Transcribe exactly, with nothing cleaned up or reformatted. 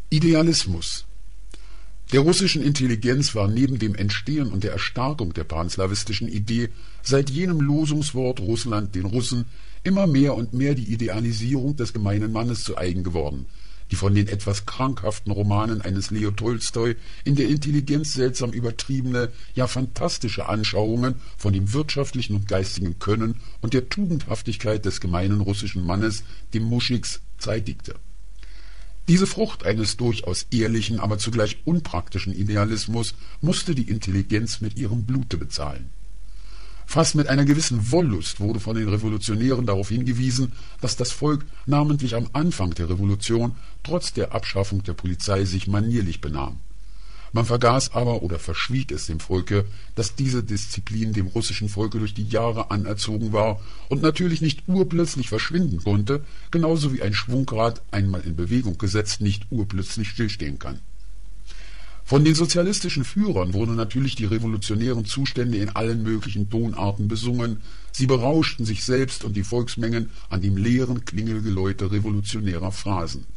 Idealismus. Der russischen Intelligenz war neben dem Entstehen und der Erstarkung der panslawistischen Idee seit jenem Losungswort Russland den Russen immer mehr und mehr die Idealisierung des gemeinen Mannes zu eigen geworden, die von den etwas krankhaften Romanen eines Leo Tolstoi in der Intelligenz seltsam übertriebene, ja fantastische Anschauungen von dem wirtschaftlichen und geistigen Können und der Tugendhaftigkeit des gemeinen russischen Mannes dem Muschiks zeitigte. Diese Frucht eines durchaus ehrlichen, aber zugleich unpraktischen Idealismus musste die Intelligenz mit ihrem Blute bezahlen. Fast mit einer gewissen Wollust wurde von den Revolutionären darauf hingewiesen, dass das Volk namentlich am Anfang der Revolution trotz der Abschaffung der Polizei sich manierlich benahm. Man vergaß aber oder verschwieg es dem Volke, dass diese Disziplin dem russischen Volke durch die Jahre anerzogen war und natürlich nicht urplötzlich verschwinden konnte, genauso wie ein Schwungrad, einmal in Bewegung gesetzt, nicht urplötzlich stillstehen kann. Von den sozialistischen Führern wurden natürlich die revolutionären Zustände in allen möglichen Tonarten besungen, sie berauschten sich selbst und die Volksmengen an dem leeren Klingelgeläute revolutionärer Phrasen.